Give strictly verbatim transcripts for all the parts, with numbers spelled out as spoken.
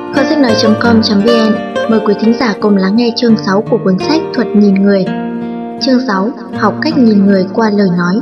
Kho sách nói chấm com chấm vn mời quý thính giả cùng lắng nghe chương sáu của cuốn sách Thuật nhìn người. Chương sáu. Học cách nhìn người qua lời nói.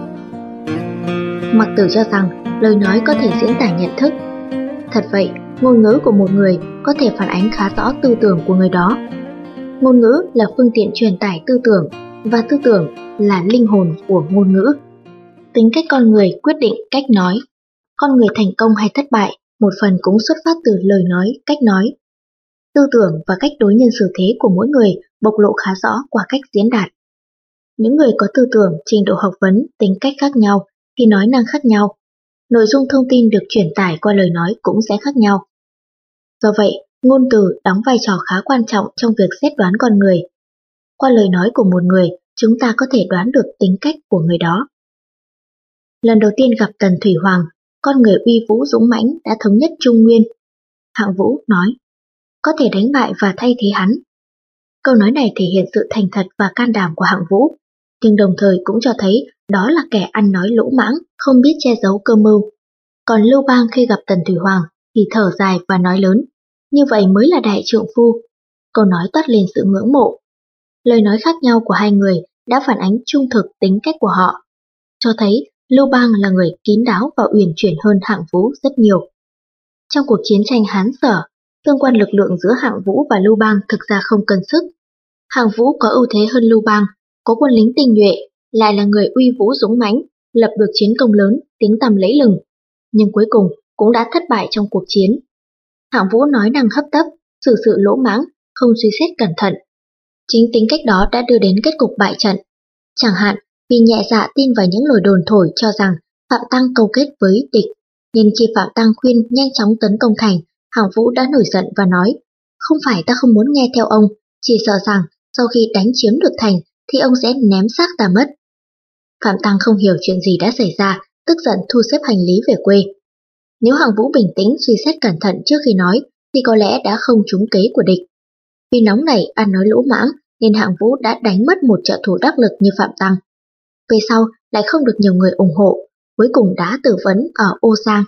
Mặc Tử cho rằng lời nói có thể diễn tả nhận thức. Thật vậy, ngôn ngữ của một người có thể phản ánh khá rõ tư tưởng của người đó. Ngôn ngữ là phương tiện truyền tải tư tưởng, và tư tưởng là linh hồn của ngôn ngữ. Tính cách con người quyết định cách nói. Con người thành công hay thất bại một phần cũng xuất phát từ lời nói, cách nói. Tư tưởng và cách đối nhân xử thế của mỗi người bộc lộ khá rõ qua cách diễn đạt. Những người có tư tưởng, trình độ học vấn, tính cách khác nhau thì nói năng khác nhau. Nội dung thông tin được truyền tải qua lời nói cũng sẽ khác nhau. Do vậy, ngôn từ đóng vai trò khá quan trọng trong việc xét đoán con người. Qua lời nói của một người, chúng ta có thể đoán được tính cách của người đó. Lần đầu tiên gặp Tần Thủy Hoàng, con người uy vũ dũng mãnh đã thống nhất Trung Nguyên. Hạng Vũ nói, có thể đánh bại và thay thế hắn. Câu nói này thể hiện sự thành thật và can đảm của Hạng Vũ, nhưng đồng thời cũng cho thấy đó là kẻ ăn nói lỗ mãng, không biết che giấu cơ mưu. Còn Lưu Bang khi gặp Tần Thủy Hoàng thì thở dài và nói lớn, như vậy mới là đại trượng phu. Câu nói toát lên sự ngưỡng mộ. Lời nói khác nhau của hai người đã phản ánh trung thực tính cách của họ, cho thấy Lưu Bang là người kín đáo và uyển chuyển hơn Hạng Vũ rất nhiều. Trong cuộc chiến tranh Hán Sở, tương quan lực lượng giữa Hạng Vũ và Lưu Bang thực ra không cân sức. Hạng Vũ có ưu thế hơn Lưu Bang, có quân lính tinh nhuệ, lại là người uy vũ dũng mãnh, lập được chiến công lớn, tiếng tăm lẫy lừng, nhưng cuối cùng cũng đã thất bại trong cuộc chiến. Hạng Vũ nói năng hấp tấp, xử sự lỗ mãng, không suy xét cẩn thận. Chính tính cách đó đã đưa đến kết cục bại trận. Chẳng hạn, vì nhẹ dạ tin vào những lời đồn thổi cho rằng Phạm Tăng câu kết với địch, nên khi Phạm Tăng khuyên nhanh chóng tấn công thành, Hạng Vũ đã nổi giận và nói, không phải ta không muốn nghe theo ông, chỉ sợ rằng sau khi đánh chiếm được thành thì ông sẽ ném xác ta mất. Phạm Tăng không hiểu chuyện gì đã xảy ra, tức giận thu xếp hành lý về quê. Nếu Hạng Vũ bình tĩnh suy xét cẩn thận trước khi nói thì có lẽ đã không trúng kế của địch. Vì nóng nảy ăn nói lỗ mãng nên Hạng Vũ đã đánh mất một trợ thủ đắc lực như Phạm Tăng. Về sau lại không được nhiều người ủng hộ, cuối cùng đã tử vấn ở Ô Giang.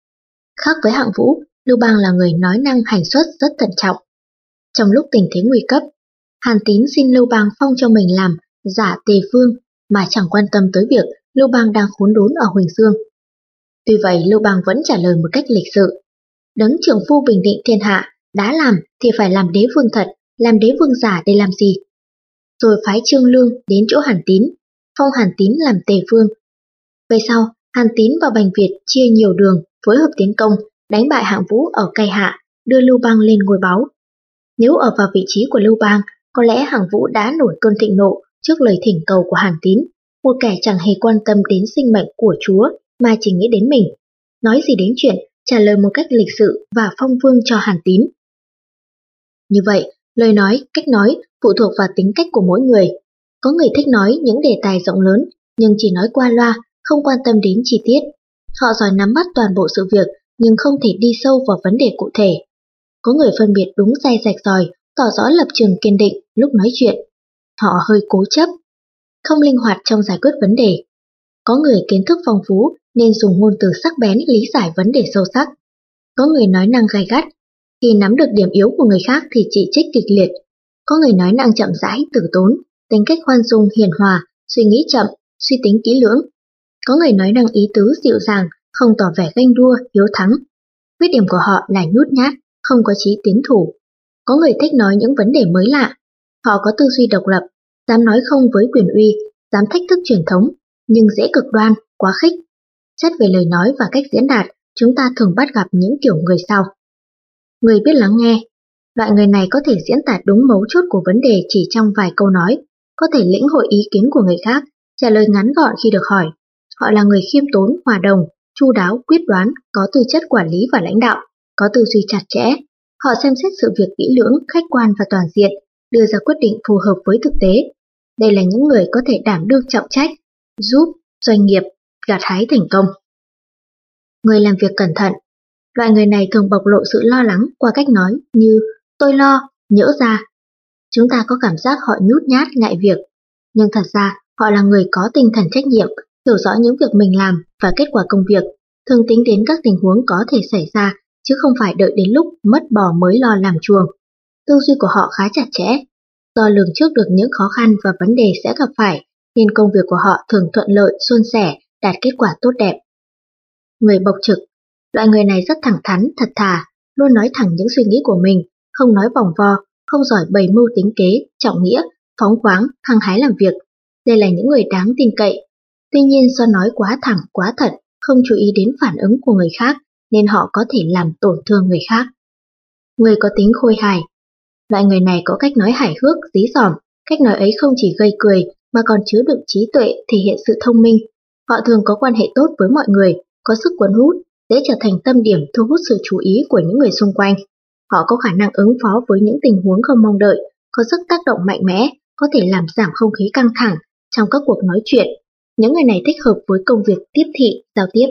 Khác với Hạng Vũ, Lưu Bang là người nói năng hành xuất rất thận trọng. Trong lúc tình thế nguy cấp, Hàn Tín xin Lưu Bang phong cho mình làm giả Tề Vương mà chẳng quan tâm tới việc Lưu Bang đang khốn đốn ở Huỳnh Dương. Tuy vậy Lưu Bang vẫn trả lời một cách lịch sự. Đấng trưởng phu bình định thiên hạ, đã làm thì phải làm đế vương thật, làm đế vương giả để làm gì? Rồi phái Trương Lương đến chỗ Hàn Tín, phong Hàn Tín làm Tề Vương. Về sau, Hàn Tín và Bành Việt chia nhiều đường, phối hợp tiến công, đánh bại Hạng Vũ ở Cai Hạ, đưa Lưu Bang lên ngôi báu. Nếu ở vào vị trí của Lưu Bang, có lẽ Hạng Vũ đã nổi cơn thịnh nộ trước lời thỉnh cầu của Hàn Tín, một kẻ chẳng hề quan tâm đến sinh mệnh của Chúa mà chỉ nghĩ đến mình. Nói gì đến chuyện trả lời một cách lịch sự và phong vương cho Hàn Tín. Như vậy, lời nói, cách nói phụ thuộc vào tính cách của mỗi người. Có người thích nói những đề tài rộng lớn, nhưng chỉ nói qua loa, không quan tâm đến chi tiết. Họ giỏi nắm bắt toàn bộ sự việc, nhưng không thể đi sâu vào vấn đề cụ thể. Có người phân biệt đúng sai rạch ròi, tỏ rõ lập trường kiên định lúc nói chuyện. Họ hơi cố chấp, không linh hoạt trong giải quyết vấn đề. Có người kiến thức phong phú nên dùng ngôn từ sắc bén lý giải vấn đề sâu sắc. Có người nói năng gay gắt, khi nắm được điểm yếu của người khác thì chỉ trích kịch liệt. Có người nói năng chậm rãi, tử tốn, tính cách khoan dung hiền hòa, suy nghĩ chậm, suy tính kỹ lưỡng. Có người nói năng ý tứ dịu dàng, không tỏ vẻ ganh đua, hiếu thắng. Khuyết điểm của họ là nhút nhát, không có chí tiến thủ. Có người thích nói những vấn đề mới lạ. Họ có tư duy độc lập, dám nói không với quyền uy, dám thách thức truyền thống, nhưng dễ cực đoan, quá khích. Xét về lời nói và cách diễn đạt, chúng ta thường bắt gặp những kiểu người sau. Người biết lắng nghe. Loại người này có thể diễn tả đúng mấu chốt của vấn đề chỉ trong vài câu nói, có thể lĩnh hội ý kiến của người khác, trả lời ngắn gọn khi được hỏi. Họ là người khiêm tốn, hòa đồng, chu đáo, quyết đoán, có tư chất quản lý và lãnh đạo, có tư duy chặt chẽ. Họ xem xét sự việc kỹ lưỡng, khách quan và toàn diện, đưa ra quyết định phù hợp với thực tế. Đây là những người có thể đảm đương trọng trách, giúp doanh nghiệp gặt hái thành công. Người làm việc cẩn thận. Loại người này thường bộc lộ sự lo lắng qua cách nói như tôi lo, nhỡ ra. Chúng ta có cảm giác họ nhút nhát, ngại việc, nhưng thật ra họ là người có tinh thần trách nhiệm, hiểu rõ những việc mình làm và kết quả công việc, thường tính đến các tình huống có thể xảy ra chứ không phải đợi đến lúc mất bò mới lo làm chuồng. Tư duy của họ khá chặt chẽ. Do lường trước được những khó khăn và vấn đề sẽ gặp phải, nên công việc của họ thường thuận lợi, suôn sẻ, đạt kết quả tốt đẹp. Người bộc trực. Loại người này rất thẳng thắn, thật thà, luôn nói thẳng những suy nghĩ của mình, không nói vòng vo, không giỏi bày mưu tính kế, trọng nghĩa, phóng khoáng, hăng hái làm việc. Đây là những người đáng tin cậy. Tuy nhiên do nói quá thẳng, quá thật, không chú ý đến phản ứng của người khác, nên họ có thể làm tổn thương người khác. Người có tính khôi hài. Loại người này có cách nói hài hước, dí dỏm, cách nói ấy không chỉ gây cười mà còn chứa đựng trí tuệ, thể hiện sự thông minh. Họ thường có quan hệ tốt với mọi người, có sức cuốn hút, dễ trở thành tâm điểm thu hút sự chú ý của những người xung quanh. Họ có khả năng ứng phó với những tình huống không mong đợi, có sức tác động mạnh mẽ, có thể làm giảm không khí căng thẳng trong các cuộc nói chuyện. Những người này thích hợp với công việc tiếp thị, giao tiếp.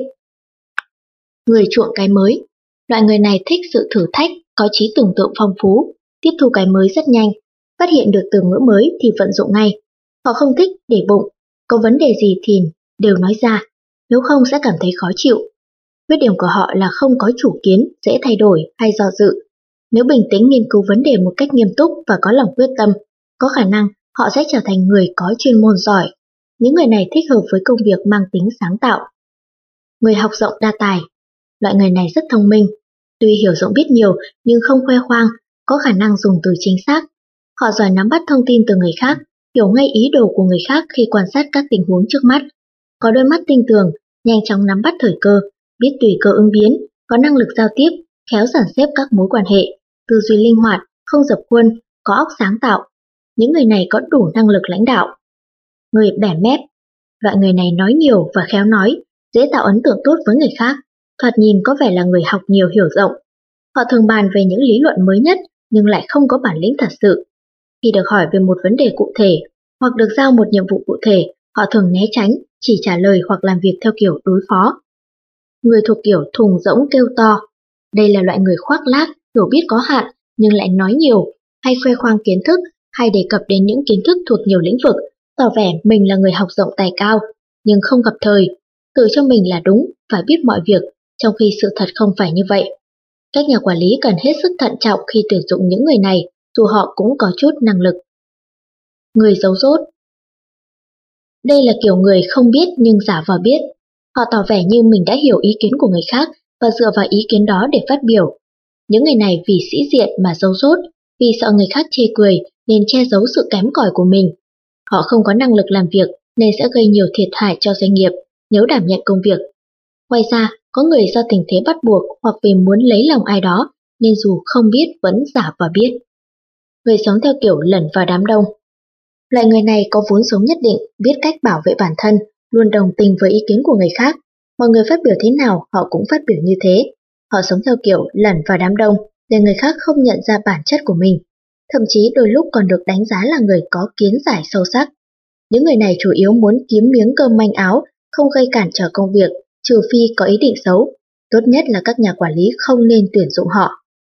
Người chuộng cái mới. Loại người này thích sự thử thách, có trí tưởng tượng phong phú, tiếp thu cái mới rất nhanh, phát hiện được từ ngữ mới thì vận dụng ngay. Họ không thích để bụng, có vấn đề gì thì đều nói ra, nếu không sẽ cảm thấy khó chịu. Khuyết điểm của họ là không có chủ kiến, dễ thay đổi hay do dự. Nếu bình tĩnh nghiên cứu vấn đề một cách nghiêm túc và có lòng quyết tâm, có khả năng họ sẽ trở thành người có chuyên môn giỏi. Những người này thích hợp với công việc mang tính sáng tạo. Người học rộng đa tài. Loại người này rất thông minh, tuy hiểu rộng biết nhiều nhưng không khoe khoang, có khả năng dùng từ chính xác. Họ giỏi nắm bắt thông tin từ người khác, hiểu ngay ý đồ của người khác khi quan sát các tình huống trước mắt. Có đôi mắt tinh tường, nhanh chóng nắm bắt thời cơ, biết tùy cơ ứng biến, có năng lực giao tiếp, khéo dàn xếp các mối quan hệ, tư duy linh hoạt, không dập khuôn, có óc sáng tạo. Những người này có đủ năng lực lãnh đạo. Người bẻ mép. Loại người này nói nhiều và khéo nói, dễ tạo ấn tượng tốt với người khác, thoạt nhìn có vẻ là người học nhiều hiểu rộng. Họ thường bàn về những lý luận mới nhất nhưng lại không có bản lĩnh thật sự. Khi được hỏi về một vấn đề cụ thể hoặc được giao một nhiệm vụ cụ thể, họ thường né tránh, chỉ trả lời hoặc làm việc theo kiểu đối phó. Người thuộc kiểu thùng rỗng kêu to. Đây là loại người khoác lác, hiểu biết có hạn nhưng lại nói nhiều, hay khoe khoang kiến thức, hay đề cập đến những kiến thức thuộc nhiều lĩnh vực, tỏ vẻ mình là người học rộng tài cao, nhưng không gặp thời, tự cho mình là đúng, phải biết mọi việc, trong khi sự thật không phải như vậy. Các nhà quản lý cần hết sức thận trọng khi tuyển dụng những người này, dù họ cũng có chút năng lực. Người giấu dốt. Đây là kiểu người không biết nhưng giả vờ biết. Họ tỏ vẻ như mình đã hiểu ý kiến của người khác và dựa vào ý kiến đó để phát biểu. Những người này vì sĩ diện mà giấu dốt, vì sợ người khác chê cười nên che giấu sự kém cỏi của mình. Họ không có năng lực làm việc nên sẽ gây nhiều thiệt hại cho doanh nghiệp nếu đảm nhận công việc. Ngoài ra, có người do tình thế bắt buộc hoặc vì muốn lấy lòng ai đó nên dù không biết vẫn giả vờ biết. Người sống theo kiểu lẩn vào đám đông. Loại người này có vốn sống nhất định, biết cách bảo vệ bản thân, luôn đồng tình với ý kiến của người khác. Mọi người phát biểu thế nào họ cũng phát biểu như thế. Họ sống theo kiểu lẩn vào đám đông để người khác không nhận ra bản chất của mình. Thậm chí đôi lúc còn được đánh giá là người có kiến giải sâu sắc. Những người này chủ yếu muốn kiếm miếng cơm manh áo, không gây cản trở công việc, trừ phi có ý định xấu. Tốt nhất là các nhà quản lý không nên tuyển dụng họ.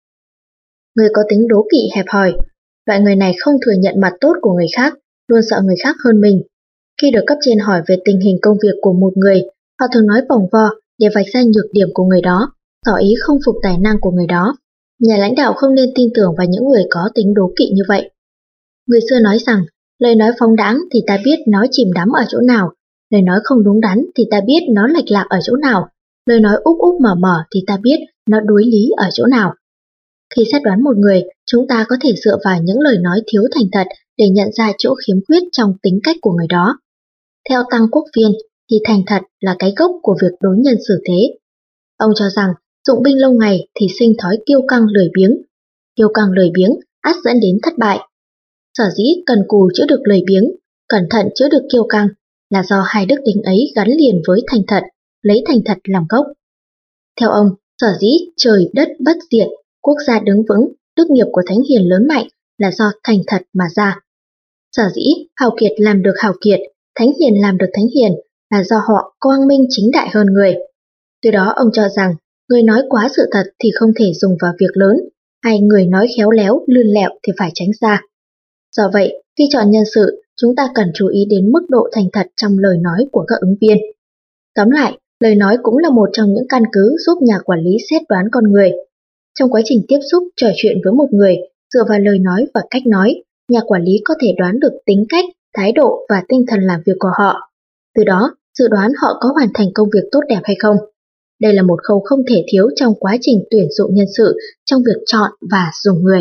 Người có tính đố kỵ hẹp hòi. Loại người này không thừa nhận mặt tốt của người khác, luôn sợ người khác hơn mình. Khi được cấp trên hỏi về tình hình công việc của một người, họ thường nói vòng vo để vạch ra nhược điểm của người đó, tỏ ý không phục tài năng của người đó. Nhà lãnh đạo không nên tin tưởng vào những người có tính đố kỵ như vậy. Người xưa nói rằng, lời nói phóng đãng thì ta biết nó chìm đắm ở chỗ nào, lời nói không đúng đắn thì ta biết nó lệch lạc ở chỗ nào, lời nói úp úp mở mở thì ta biết nó đối lý ở chỗ nào. Khi xét đoán một người, chúng ta có thể dựa vào những lời nói thiếu thành thật để nhận ra chỗ khiếm khuyết trong tính cách của người đó. Theo Tăng Quốc Phiên, thì thành thật là cái gốc của việc đối nhân xử thế. Ông cho rằng, dụng binh lâu ngày thì sinh thói kiêu căng lười biếng. Kiêu căng lười biếng ắt dẫn đến thất bại. Sở dĩ cần cù chữa được lười biếng, cẩn thận chữa được kiêu căng là do hai đức tính ấy gắn liền với thành thật, lấy thành thật làm gốc. Theo ông, sở dĩ trời đất bất diệt, quốc gia đứng vững, đức nghiệp của thánh hiền lớn mạnh là do thành thật mà ra. Sở dĩ hào kiệt làm được hào kiệt, thánh hiền làm được thánh hiền là do họ quang minh chính đại hơn người. Từ đó ông cho rằng, người nói quá sự thật thì không thể dùng vào việc lớn, hay người nói khéo léo, lươn lẹo thì phải tránh xa. Do vậy, khi chọn nhân sự, chúng ta cần chú ý đến mức độ thành thật trong lời nói của các ứng viên. Tóm lại, lời nói cũng là một trong những căn cứ giúp nhà quản lý xét đoán con người. Trong quá trình tiếp xúc trò chuyện với một người, dựa vào lời nói và cách nói, nhà quản lý có thể đoán được tính cách, thái độ và tinh thần làm việc của họ. Từ đó, dự đoán họ có hoàn thành công việc tốt đẹp hay không. Đây là một khâu không thể thiếu trong quá trình tuyển dụng nhân sự trong việc chọn và dùng người.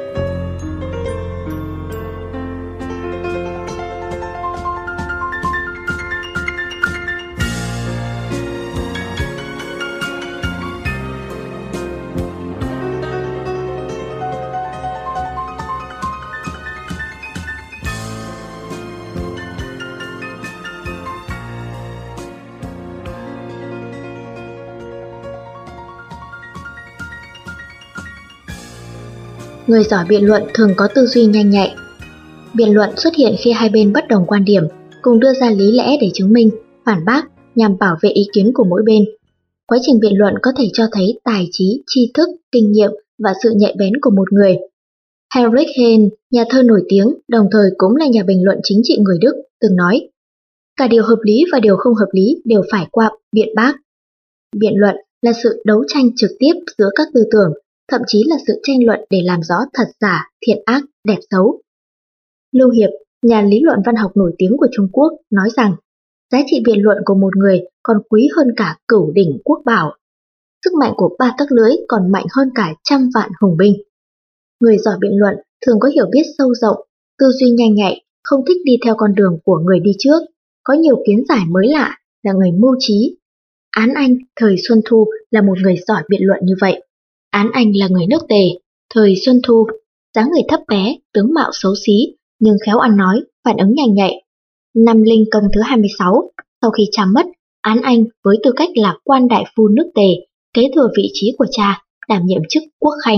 Người giỏi biện luận thường có tư duy nhanh nhạy. Biện luận xuất hiện khi hai bên bất đồng quan điểm, cùng đưa ra lý lẽ để chứng minh, phản bác nhằm bảo vệ ý kiến của mỗi bên. Quá trình biện luận có thể cho thấy tài trí, tri thức, kinh nghiệm và sự nhạy bén của một người. Heinrich Heine, nhà thơ nổi tiếng, đồng thời cũng là nhà bình luận chính trị người Đức, từng nói: cả điều hợp lý và điều không hợp lý đều phải qua biện bác. Biện luận là sự đấu tranh trực tiếp giữa các tư tưởng, thậm chí là sự tranh luận để làm rõ thật giả, thiện ác, đẹp xấu. Lưu Hiệp, nhà lý luận văn học nổi tiếng của Trung Quốc, nói rằng giá trị biện luận của một người còn quý hơn cả cửu đỉnh quốc bảo. Sức mạnh của ba tấc lưỡi còn mạnh hơn cả trăm vạn hùng binh. Người giỏi biện luận thường có hiểu biết sâu rộng, tư duy nhanh nhạy, không thích đi theo con đường của người đi trước, có nhiều kiến giải mới lạ, là người mưu trí. Án Anh thời Xuân Thu là một người giỏi biện luận như vậy. Án Anh là người nước Tề, thời Xuân Thu, dáng người thấp bé, tướng mạo xấu xí, nhưng khéo ăn nói, phản ứng nhanh nhạy. Năm Linh Công thứ hai mươi sáu, sau khi cha mất, Án Anh với tư cách là quan đại phu nước Tề, kế thừa vị trí của cha, đảm nhiệm chức quốc khanh.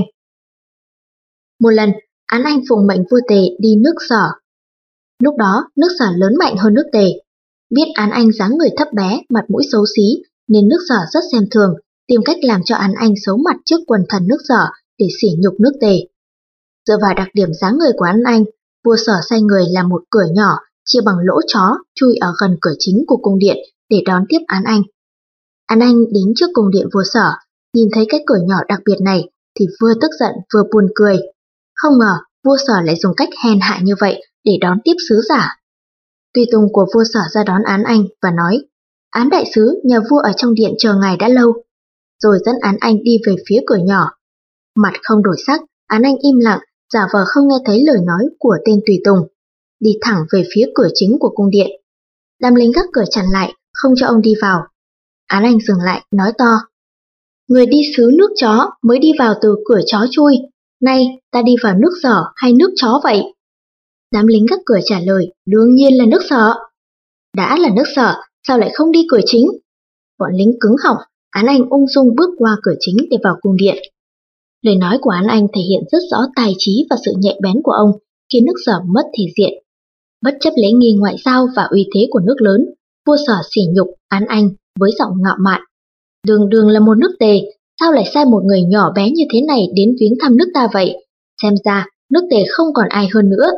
Một lần, Án Anh phụng mệnh vua Tề đi nước Sở. Lúc đó, nước Sở lớn mạnh hơn nước Tề. Biết Án Anh dáng người thấp bé, mặt mũi xấu xí, nên nước Sở rất xem thường, tìm cách làm cho Án Anh xấu mặt trước quần thần nước Sở để sỉ nhục nước Tề. Dựa vào đặc điểm dáng người của Án Anh, vua Sở sai người làm một cửa nhỏ chia bằng lỗ chó chui ở gần cửa chính của cung điện để đón tiếp Án Anh. Án Anh đến trước cung điện vua Sở, nhìn thấy cái cửa nhỏ đặc biệt này thì vừa tức giận vừa buồn cười. Không ngờ vua Sở lại dùng cách hèn hạ như vậy để đón tiếp sứ giả. Tùy tùng của vua Sở ra đón Án Anh và nói: Án đại sứ, nhà vua ở trong điện chờ ngài đã lâu. Rồi dẫn Án Anh đi về phía cửa nhỏ. Mặt không đổi sắc, Án Anh im lặng, giả vờ không nghe thấy lời nói của tên tùy tùng, đi thẳng về phía cửa chính của cung điện. Đám lính gác cửa chặn lại, không cho ông đi vào. Án Anh dừng lại, nói to: Người đi xứ nước chó mới đi vào từ cửa chó chui, nay ta đi vào nước Sở hay nước chó vậy? Đám lính gác cửa trả lời: Đương nhiên là nước Sở. Đã là nước Sở, sao lại không đi cửa chính? Bọn lính cứng họng. Án Anh ung dung bước qua cửa chính để vào cung điện. Lời nói của Án Anh thể hiện rất rõ tài trí và sự nhạy bén của ông, khiến nước Sở mất thể diện. Bất chấp lễ nghi ngoại giao và uy thế của nước lớn, vua Sở sỉ nhục Án Anh với giọng ngạo mạn: Đường đường là một nước Tề, sao lại sai một người nhỏ bé như thế này đến viếng thăm nước ta vậy? Xem ra nước Tề không còn ai hơn nữa.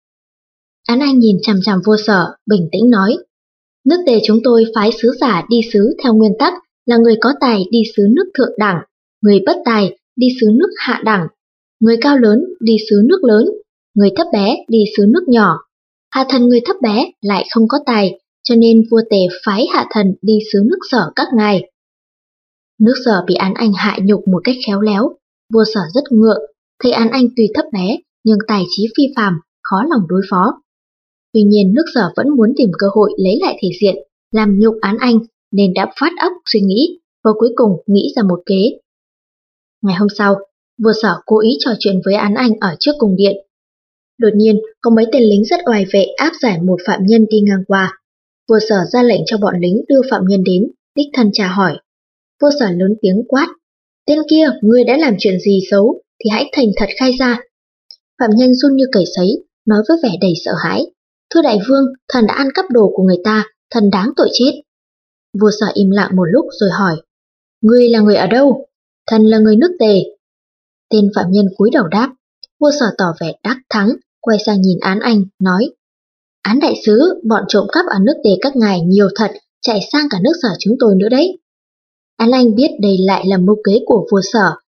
Án Anh nhìn chằm chằm vua Sở, bình tĩnh nói: Nước Tề chúng tôi phái sứ giả đi sứ theo nguyên tắc là người có tài đi sứ nước thượng đẳng, người bất tài đi sứ nước hạ đẳng, người cao lớn đi sứ nước lớn, người thấp bé đi sứ nước nhỏ. Hạ thần người thấp bé lại không có tài, cho nên vua Tề phái hạ thần đi sứ nước Sở các ngài. Nước Sở bị Án Anh hạ nhục một cách khéo léo, vua Sở rất ngượng, thấy Án Anh tuy thấp bé nhưng tài trí phi phàm, khó lòng đối phó. Tuy nhiên nước Sở vẫn muốn tìm cơ hội lấy lại thể diện, làm nhục Án Anh, nên đã phát óc suy nghĩ, và cuối cùng nghĩ ra một kế. Ngày hôm sau, vua Sở cố ý trò chuyện với Án Anh ở trước cung điện. Đột nhiên, có mấy tên lính rất oai vệ áp giải một phạm nhân đi ngang qua. Vua Sở ra lệnh cho bọn lính đưa phạm nhân đến, đích thân chào hỏi. Vua Sở lớn tiếng quát: Tên kia, ngươi đã làm chuyện gì xấu thì hãy thành thật khai ra. Phạm nhân run như cầy sấy, nói với vẻ đầy sợ hãi: Thưa đại vương, thần đã ăn cắp đồ của người ta, thần đáng tội chết. Vua Sở im lặng một lúc rồi hỏi: Ngươi là người ở đâu? Thần là người nước Tề. Tên phạm nhân cúi đầu đáp. Vua Sở tỏ vẻ đắc thắng, quay sang nhìn Án Anh, nói: Án đại sứ, bọn trộm cắp ở nước Tề các ngài nhiều thật, chạy sang cả nước Sở chúng tôi nữa đấy. Án Anh biết đây lại là mưu kế của vua Sở,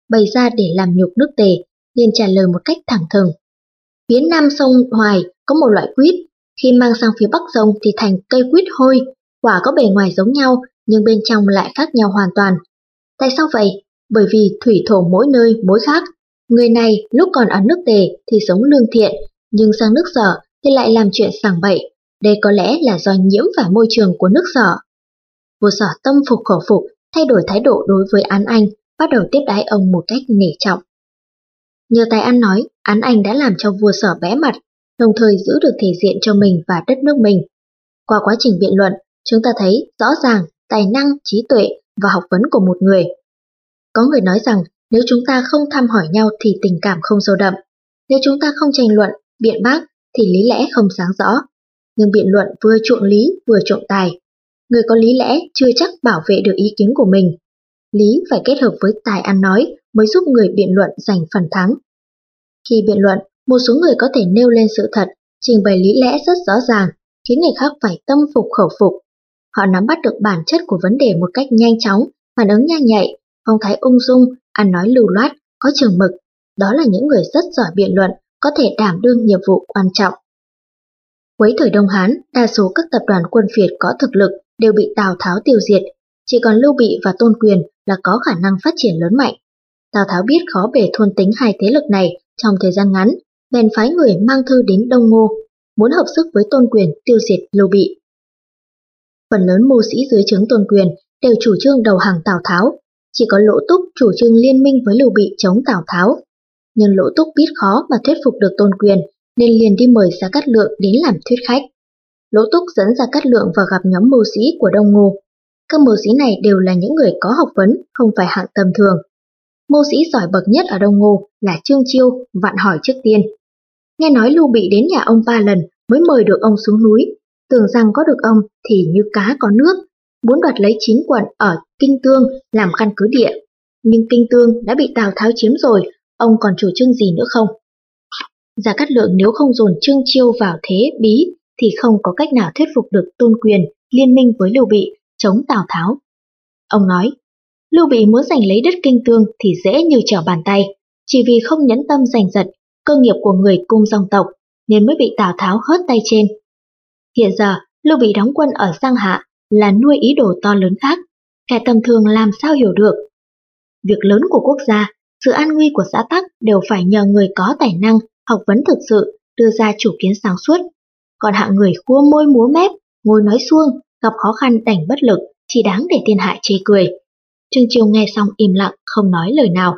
bày ra để làm nhục nước Tề, liền trả lời một cách thẳng thừng. Phía nam sông Hoài có một loại quýt, khi mang sang phía bắc sông thì thành cây quýt hôi, quả có bề ngoài giống nhau nhưng bên trong lại khác nhau hoàn toàn. Tại sao vậy? Bởi vì thủy thổ mỗi nơi mỗi khác. Người này lúc còn ở nước Tề thì sống lương thiện, nhưng sang nước Sở thì lại làm chuyện sảng bậy. Đây có lẽ là do nhiễm phải môi trường của nước Sở. Vua Sở tâm phục khẩu phục, thay đổi thái độ đối với Án Anh, bắt đầu tiếp đãi ông một cách nể trọng. Nhờ tài ăn nói, Án Anh đã làm cho vua Sở bẽ mặt, đồng thời giữ được thể diện cho mình và đất nước mình. Qua quá trình biện luận, chúng ta thấy rõ ràng tài năng, trí tuệ và học vấn của một người. Có người nói rằng nếu chúng ta không thăm hỏi nhau thì tình cảm không sâu đậm. Nếu chúng ta không tranh luận, biện bác thì lý lẽ không sáng rõ. Nhưng biện luận vừa chuộng lý vừa chuộng tài. Người có lý lẽ chưa chắc bảo vệ được ý kiến của mình. Lý phải kết hợp với tài ăn nói mới giúp người biện luận giành phần thắng. Khi biện luận, một số người có thể nêu lên sự thật, trình bày lý lẽ rất rõ ràng, khiến người khác phải tâm phục khẩu phục. Họ nắm bắt được bản chất của vấn đề một cách nhanh chóng, phản ứng nhanh nhạy, phong thái ung dung, ăn nói lưu loát, có chừng mực. Đó là những người rất giỏi biện luận, có thể đảm đương nhiệm vụ quan trọng. Cuối thời Đông Hán, đa số các tập đoàn quân phiệt có thực lực đều bị Tào Tháo tiêu diệt, chỉ còn Lưu Bị và Tôn Quyền là có khả năng phát triển lớn mạnh. Tào Tháo biết khó bề thôn tính hai thế lực này trong thời gian ngắn, bèn phái người mang thư đến Đông Ngô, muốn hợp sức với Tôn Quyền tiêu diệt Lưu Bị. Phần lớn mưu sĩ dưới trướng Tôn Quyền đều chủ trương đầu hàng Tào Tháo, chỉ có Lỗ Túc chủ trương liên minh với Lưu Bị chống Tào Tháo. Nhưng Lỗ Túc biết khó mà thuyết phục được Tôn Quyền, nên liền đi mời Gia Cát Lượng đến làm thuyết khách. Lỗ Túc dẫn Gia Cát Lượng vào gặp nhóm mưu sĩ của Đông Ngô. Các mưu sĩ này đều là những người có học vấn, không phải hạng tầm thường. Mưu sĩ giỏi bậc nhất ở Đông Ngô là Trương Chiêu, vặn hỏi trước tiên. Nghe nói Lưu Bị đến nhà ông ba lần mới mời được ông xuống núi, tưởng rằng có được ông thì như cá có nước, muốn đoạt lấy chín quận ở Kinh Tương làm căn cứ địa. Nhưng Kinh Tương đã bị Tào Tháo chiếm rồi, ông còn chủ trương gì nữa không? Gia Cát Lượng nếu không dồn Trương Chiêu vào thế bí thì không có cách nào thuyết phục được Tôn Quyền liên minh với Lưu Bị chống Tào Tháo. Ông nói, Lưu Bị muốn giành lấy đất Kinh Tương thì dễ như trở bàn tay, chỉ vì không nhẫn tâm giành giật cơ nghiệp của người cung dòng tộc nên mới bị Tào Tháo hớt tay trên. Hiện giờ Lưu Bị đóng quân ở Giang Hạ là nuôi ý đồ to lớn khác, kẻ tầm thường làm sao hiểu được. Việc lớn của quốc gia, sự an nguy của xã tắc đều phải nhờ người có tài năng, học vấn thực sự đưa ra chủ kiến sáng suốt. Còn hạng người khua môi múa mép, ngồi nói suông, gặp khó khăn đành bất lực, chỉ đáng để thiên hạ chê cười. Trương Chiêu nghe xong im lặng, không nói lời nào.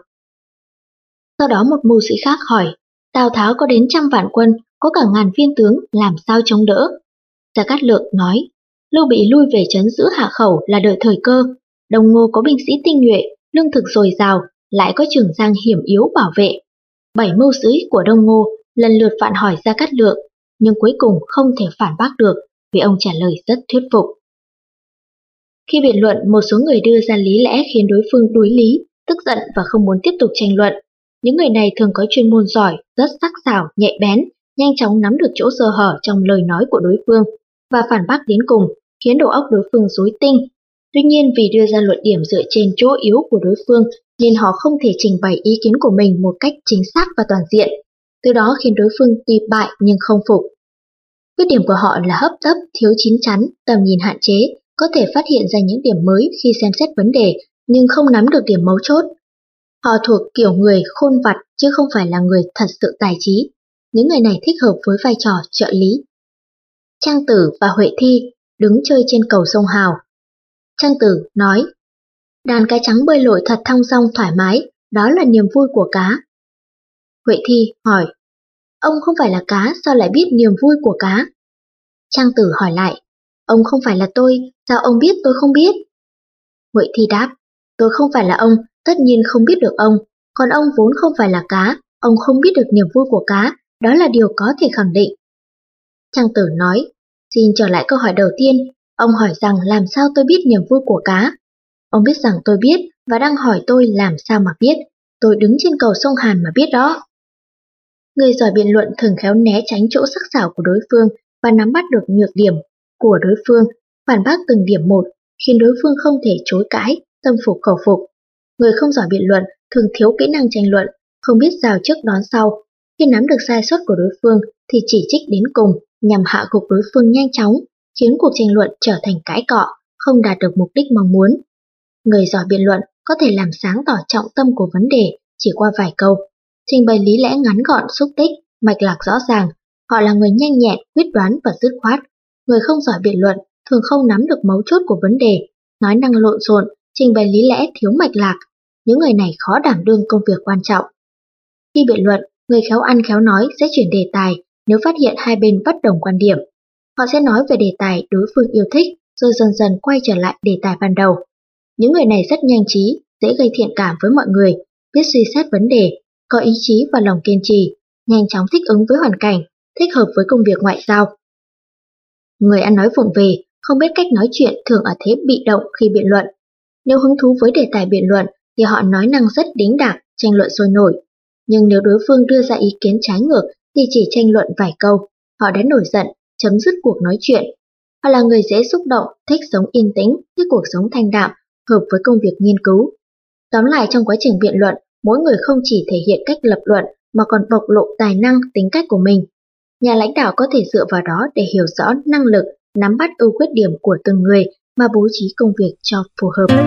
Sau đó một mưu sĩ khác hỏi, Tào Tháo có đến trăm vạn quân, có cả ngàn viên tướng, làm sao chống đỡ? Gia Cát Lượng nói, Lưu Bị lui về trấn giữ Hạ Khẩu là đợi thời cơ. Đông Ngô có binh sĩ tinh nhuệ, lương thực dồi dào, lại có Trường Giang hiểm yếu bảo vệ. Bảy mưu sĩ của Đông Ngô lần lượt vặn hỏi Gia Cát Lượng, nhưng cuối cùng không thể phản bác được vì ông trả lời rất thuyết phục. Khi biện luận, một số người đưa ra lý lẽ khiến đối phương đối lý, tức giận và không muốn tiếp tục tranh luận. Những người này thường có chuyên môn giỏi, rất sắc sảo, nhạy bén, nhanh chóng nắm được chỗ sơ hở trong lời nói của đối phương và phản bác đến cùng, khiến đầu óc đối phương rối tinh. Tuy nhiên vì đưa ra luận điểm dựa trên chỗ yếu của đối phương nên họ không thể trình bày ý kiến của mình một cách chính xác và toàn diện, từ đó khiến đối phương tuy bại nhưng không phục. Khuyết điểm của họ là hấp tấp, thiếu chín chắn, tầm nhìn hạn chế, có thể phát hiện ra những điểm mới khi xem xét vấn đề nhưng không nắm được điểm mấu chốt. Họ thuộc kiểu người khôn vặt chứ không phải là người thật sự tài trí. Những người này thích hợp với vai trò trợ lý. Trang Tử và Huệ Thi đứng chơi trên cầu sông Hào. Trang Tử nói, đàn cá trắng bơi lội thật thong dong thoải mái, đó là niềm vui của cá. Huệ Thi hỏi, ông không phải là cá, sao lại biết niềm vui của cá? Trang Tử hỏi lại, ông không phải là tôi, sao ông biết tôi không biết? Huệ Thi đáp, tôi không phải là ông, tất nhiên không biết được ông, còn ông vốn không phải là cá, ông không biết được niềm vui của cá, đó là điều có thể khẳng định. Trang Tử nói, xin trở lại câu hỏi đầu tiên, ông hỏi rằng làm sao tôi biết niềm vui của cá? Ông biết rằng tôi biết và đang hỏi tôi làm sao mà biết, tôi đứng trên cầu sông Hàn mà biết đó. Người giỏi biện luận thường khéo né tránh chỗ sắc sảo của đối phương và nắm bắt được nhược điểm của đối phương, phản bác từng điểm một, khiến đối phương không thể chối cãi, tâm phục khẩu phục. Người không giỏi biện luận thường thiếu kỹ năng tranh luận, không biết rào trước đón sau. Khi nắm được sai sót của đối phương thì chỉ trích đến cùng nhằm hạ gục đối phương nhanh chóng, khiến cuộc tranh luận trở thành cãi cọ, không đạt được mục đích mong muốn. Người giỏi biện luận có thể làm sáng tỏ trọng tâm của vấn đề chỉ qua vài câu, trình bày lý lẽ ngắn gọn, xúc tích, mạch lạc rõ ràng. Họ là người nhanh nhẹn, quyết đoán và dứt khoát. Người không giỏi biện luận thường không nắm được mấu chốt của vấn đề, nói năng lộn xộn, trình bày lý lẽ thiếu mạch lạc. Những người này khó đảm đương công việc quan trọng. Khi biện luận, người khéo ăn khéo nói sẽ chuyển đề tài nếu phát hiện hai bên bất đồng quan điểm. Họ sẽ nói về đề tài đối phương yêu thích, rồi dần dần quay trở lại đề tài ban đầu. Những người này rất nhanh trí, dễ gây thiện cảm với mọi người, biết suy xét vấn đề, có ý chí và lòng kiên trì, nhanh chóng thích ứng với hoàn cảnh, thích hợp với công việc ngoại giao. Người ăn nói vụng về, không biết cách nói chuyện thường ở thế bị động khi biện luận. Nếu hứng thú với đề tài biện luận thì họ nói năng rất đĩnh đạc, tranh luận sôi nổi. Nhưng nếu đối phương đưa ra ý kiến trái ngược thì chỉ tranh luận vài câu, họ đã nổi giận, chấm dứt cuộc nói chuyện. Họ là người dễ xúc động, thích sống yên tĩnh, thích cuộc sống thanh đạm, hợp với công việc nghiên cứu. Tóm lại, trong quá trình biện luận, mỗi người không chỉ thể hiện cách lập luận mà còn bộc lộ tài năng, tính cách của mình. Nhà lãnh đạo có thể dựa vào đó để hiểu rõ năng lực, nắm bắt ưu khuyết điểm của từng người mà bố trí công việc cho phù hợp.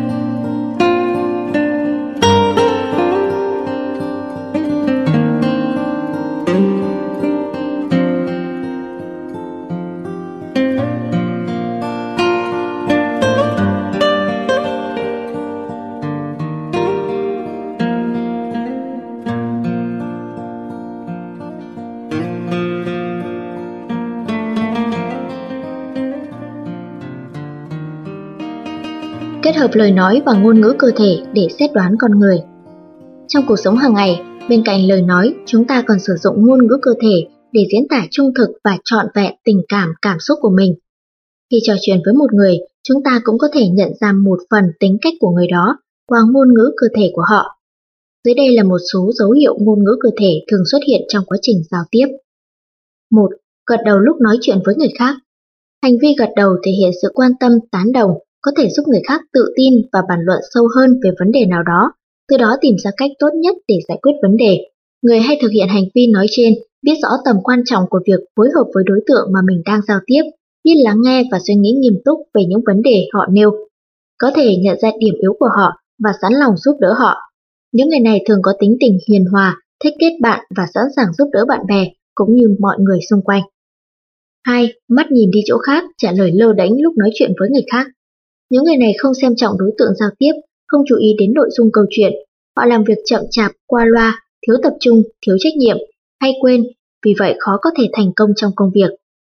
Kết hợp lời nói và ngôn ngữ cơ thể để xét đoán con người. Trong cuộc sống hàng ngày, bên cạnh lời nói, chúng ta còn sử dụng ngôn ngữ cơ thể để diễn tả trung thực và trọn vẹn tình cảm, cảm xúc của mình. Khi trò chuyện với một người, chúng ta cũng có thể nhận ra một phần tính cách của người đó qua ngôn ngữ cơ thể của họ. Dưới đây là một số dấu hiệu ngôn ngữ cơ thể thường xuất hiện trong quá trình giao tiếp. một. Gật đầu lúc nói chuyện với người khác. Hành vi gật đầu thể hiện sự quan tâm, tán đồng, có thể giúp người khác tự tin và bàn luận sâu hơn về vấn đề nào đó, từ đó tìm ra cách tốt nhất để giải quyết vấn đề. Người hay thực hiện hành vi nói trên biết rõ tầm quan trọng của việc phối hợp với đối tượng mà mình đang giao tiếp, biết lắng nghe và suy nghĩ nghiêm túc về những vấn đề họ nêu. Có thể nhận ra điểm yếu của họ và sẵn lòng giúp đỡ họ. Những người này thường có tính tình hiền hòa, thích kết bạn và sẵn sàng giúp đỡ bạn bè cũng như mọi người xung quanh. hai. Mắt nhìn đi chỗ khác, trả lời lơ đễnh lúc nói chuyện với người khác. Những người này không xem trọng đối tượng giao tiếp, không chú ý đến nội dung câu chuyện. Họ làm việc chậm chạp, qua loa, thiếu tập trung, thiếu trách nhiệm, hay quên, vì vậy khó có thể thành công trong công việc.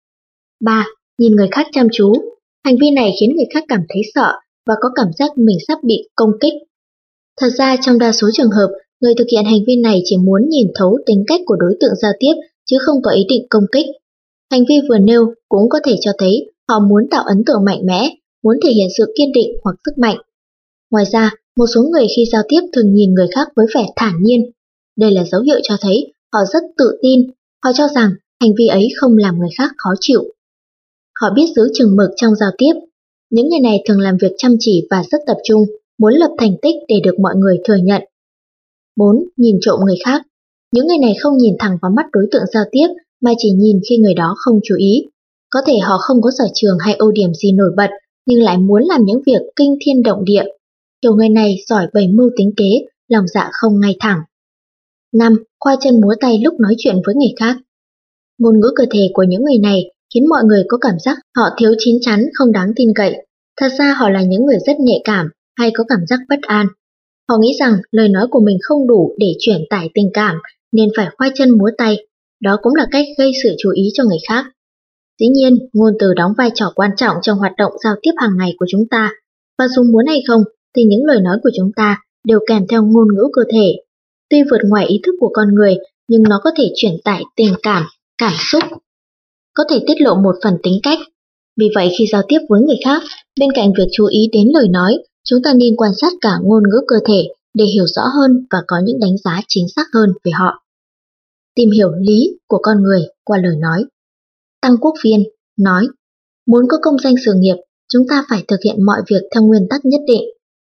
ba. Nhìn người khác chăm chú. Hành vi này khiến người khác cảm thấy sợ và có cảm giác mình sắp bị công kích. Thật ra trong đa số trường hợp, người thực hiện hành vi này chỉ muốn nhìn thấu tính cách của đối tượng giao tiếp chứ không có ý định công kích. Hành vi vừa nêu cũng có thể cho thấy họ muốn tạo ấn tượng mạnh mẽ, muốn thể hiện sự kiên định hoặc sức mạnh. Ngoài ra, một số người khi giao tiếp thường nhìn người khác với vẻ thản nhiên. Đây là dấu hiệu cho thấy họ rất tự tin, họ cho rằng hành vi ấy không làm người khác khó chịu. Họ biết giữ chừng mực trong giao tiếp. Những người này thường làm việc chăm chỉ và rất tập trung, muốn lập thành tích để được mọi người thừa nhận. bốn. Nhìn trộm người khác. Những người này không nhìn thẳng vào mắt đối tượng giao tiếp mà chỉ nhìn khi người đó không chú ý. Có thể họ không có sở trường hay ưu điểm gì nổi bật, nhưng lại muốn làm những việc kinh thiên động địa. Kiểu người này giỏi bày mưu tính kế, lòng dạ không ngay thẳng. năm. Khoa chân múa tay lúc nói chuyện với người khác. Ngôn ngữ cơ thể của những người này khiến mọi người có cảm giác họ thiếu chín chắn, không đáng tin cậy. Thật ra họ là những người rất nhạy cảm hay có cảm giác bất an. Họ nghĩ rằng lời nói của mình không đủ để truyền tải tình cảm nên phải khoa chân múa tay. Đó cũng là cách gây sự chú ý cho người khác. Dĩ nhiên, ngôn từ đóng vai trò quan trọng trong hoạt động giao tiếp hàng ngày của chúng ta. Và dù muốn hay không thì những lời nói của chúng ta đều kèm theo ngôn ngữ cơ thể. Tuy vượt ngoài ý thức của con người nhưng nó có thể truyền tải tình cảm, cảm xúc, có thể tiết lộ một phần tính cách. Vì vậy khi giao tiếp với người khác, bên cạnh việc chú ý đến lời nói, chúng ta nên quan sát cả ngôn ngữ cơ thể để hiểu rõ hơn và có những đánh giá chính xác hơn về họ. Tìm hiểu lý của con người qua lời nói. Tăng Quốc Phiên nói, muốn có công danh sự nghiệp, chúng ta phải thực hiện mọi việc theo nguyên tắc nhất định.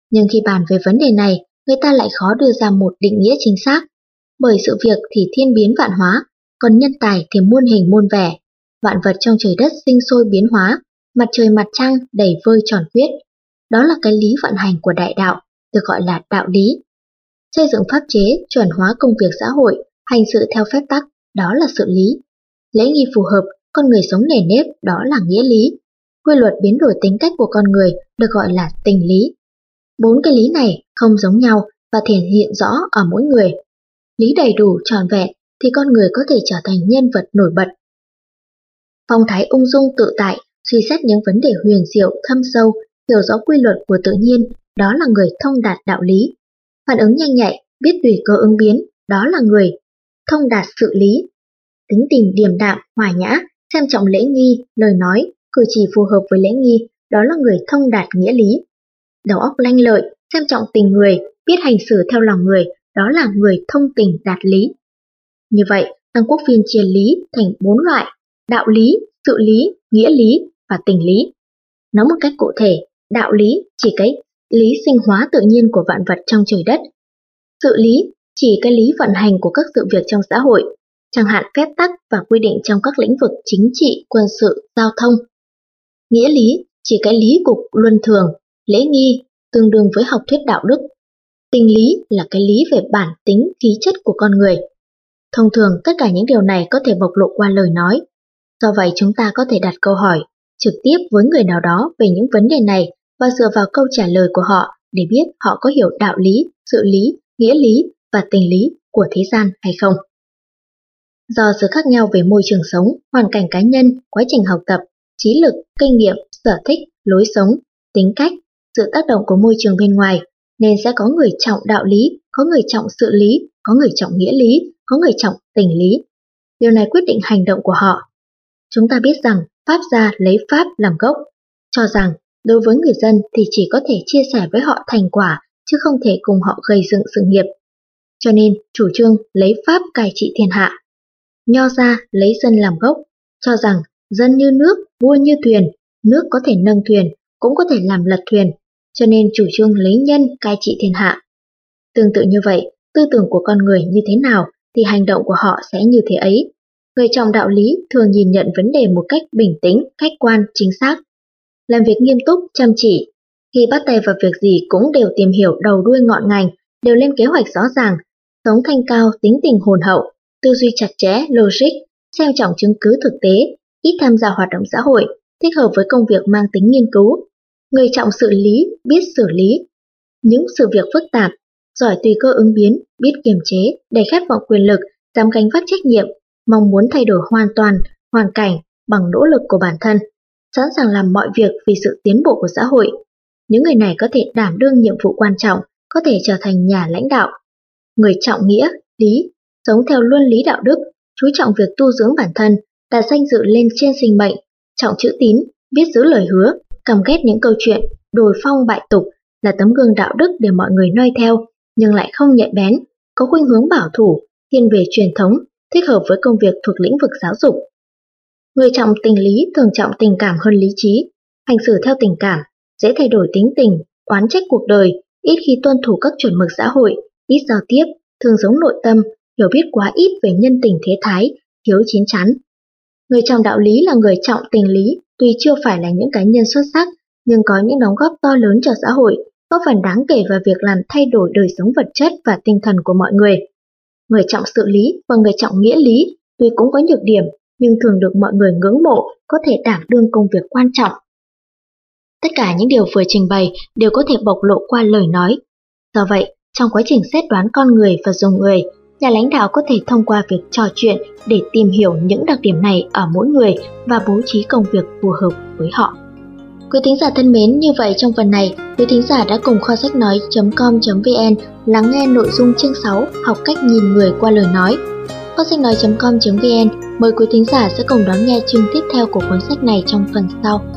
Nhưng khi bàn về vấn đề này, người ta lại khó đưa ra một định nghĩa chính xác. Bởi sự việc thì thiên biến vạn hóa, còn nhân tài thì muôn hình muôn vẻ. Vạn vật trong trời đất sinh sôi biến hóa, mặt trời mặt trăng đầy vơi tròn khuyết. Đó là cái lý vận hành của đại đạo, được gọi là đạo lý. Xây dựng pháp chế, chuẩn hóa công việc xã hội, hành sự theo phép tắc, đó là sự lý. Lễ nghi phù hợp, con người sống nề nếp, đó là nghĩa lý. Quy luật biến đổi tính cách của con người được gọi là tình lý. Bốn cái lý này không giống nhau và thể hiện rõ ở mỗi người. Lý đầy đủ tròn vẹn thì con người có thể trở thành nhân vật nổi bật. Phong thái ung dung tự tại, suy xét những vấn đề huyền diệu thâm sâu, hiểu rõ quy luật của tự nhiên, đó là người thông đạt đạo lý. Phản ứng nhanh nhạy, biết tùy cơ ứng biến, đó là người thông đạt sự lý. Tính tình điềm đạm, hòa nhã, xem trọng lễ nghi, lời nói, cử chỉ phù hợp với lễ nghi, đó là người thông đạt nghĩa lý. Đầu óc lanh lợi, xem trọng tình người, biết hành xử theo lòng người, đó là người thông tình đạt lý. Như vậy, Tăng Quốc Phiên chia lý thành bốn loại: đạo lý, sự lý, nghĩa lý và tình lý. Nói một cách cụ thể, đạo lý chỉ cái lý sinh hóa tự nhiên của vạn vật trong trời đất. Sự lý chỉ cái lý vận hành của các sự việc trong xã hội, chẳng hạn phép tắc và quy định trong các lĩnh vực chính trị, quân sự, giao thông. Nghĩa lý chỉ cái lý cục luân thường, lễ nghi, tương đương với học thuyết đạo đức. Tình lý là cái lý về bản tính, khí chất của con người. Thông thường, tất cả những điều này có thể bộc lộ qua lời nói. Do vậy, chúng ta có thể đặt câu hỏi trực tiếp với người nào đó về những vấn đề này và dựa vào câu trả lời của họ để biết họ có hiểu đạo lý, sự lý, nghĩa lý và tình lý của thế gian hay không. Do sự khác nhau về môi trường sống, hoàn cảnh cá nhân, quá trình học tập, trí lực, kinh nghiệm, sở thích, lối sống, tính cách, sự tác động của môi trường bên ngoài, nên sẽ có người trọng đạo lý, có người trọng sự lý, có người trọng nghĩa lý, có người trọng tình lý. Điều này quyết định hành động của họ. Chúng ta biết rằng Pháp gia lấy Pháp làm gốc, cho rằng đối với người dân thì chỉ có thể chia sẻ với họ thành quả chứ không thể cùng họ gây dựng sự nghiệp. Cho nên chủ trương lấy Pháp cai trị thiên hạ. Nho gia lấy dân làm gốc, cho rằng dân như nước, vua như thuyền, nước có thể nâng thuyền, cũng có thể làm lật thuyền, cho nên chủ trương lấy nhân cai trị thiên hạ. Tương tự như vậy, tư tưởng của con người như thế nào thì hành động của họ sẽ như thế ấy. Người trọng đạo lý thường nhìn nhận vấn đề một cách bình tĩnh, khách quan, chính xác. Làm việc nghiêm túc, chăm chỉ. Khi bắt tay vào việc gì cũng đều tìm hiểu đầu đuôi ngọn ngành, đều lên kế hoạch rõ ràng, sống thanh cao, tính tình hồn hậu, tư duy chặt chẽ, logic, xem trọng chứng cứ thực tế, ít tham gia hoạt động xã hội, thích hợp với công việc mang tính nghiên cứu. Người trọng sự lý, biết xử lý những sự việc phức tạp, giỏi tùy cơ ứng biến, biết kiềm chế, đầy khát vọng quyền lực, dám gánh vác trách nhiệm, mong muốn thay đổi hoàn toàn hoàn cảnh bằng nỗ lực của bản thân, sẵn sàng làm mọi việc vì sự tiến bộ của xã hội. Những người này có thể đảm đương nhiệm vụ quan trọng, có thể trở thành nhà lãnh đạo. Người trọng nghĩa, lý, sống theo luân lý đạo đức, chú trọng việc tu dưỡng bản thân, đặt danh dự lên trên sinh mệnh, trọng chữ tín, biết giữ lời hứa, căm ghét những câu chuyện đồi phong bại tục, là tấm gương đạo đức để mọi người noi theo, nhưng lại không nhạy bén, có khuynh hướng bảo thủ, thiên về truyền thống, thích hợp với công việc thuộc lĩnh vực giáo dục. Người trọng tình lý thường trọng tình cảm hơn lý trí, hành xử theo tình cảm, dễ thay đổi tính tình, oán trách cuộc đời, ít khi tuân thủ các chuẩn mực xã hội, ít giao tiếp, thường giống nội tâm, hiểu biết quá ít về nhân tình thế thái, thiếu chín chắn. Người trọng đạo lý là người trọng tình lý, tuy chưa phải là những cá nhân xuất sắc, nhưng có những đóng góp to lớn cho xã hội, góp phần đáng kể vào việc làm thay đổi đời sống vật chất và tinh thần của mọi người. Người trọng sự lý và người trọng nghĩa lý tuy cũng có nhược điểm, nhưng thường được mọi người ngưỡng mộ, có thể đảm đương công việc quan trọng. Tất cả những điều vừa trình bày đều có thể bộc lộ qua lời nói. Do vậy, trong quá trình xét đoán con người và dùng người, nhà lãnh đạo có thể thông qua việc trò chuyện để tìm hiểu những đặc điểm này ở mỗi người và bố trí công việc phù hợp với họ. Quý thính giả thân mến, như vậy trong phần này, quý thính giả đã cùng kho sách nói chấm com chấm vn lắng nghe nội dung chương sáu học cách nhìn người qua lời nói. Kho sách nói chấm com chấm vn mời quý thính giả sẽ cùng đón nghe chương tiếp theo của cuốn sách này trong phần sau.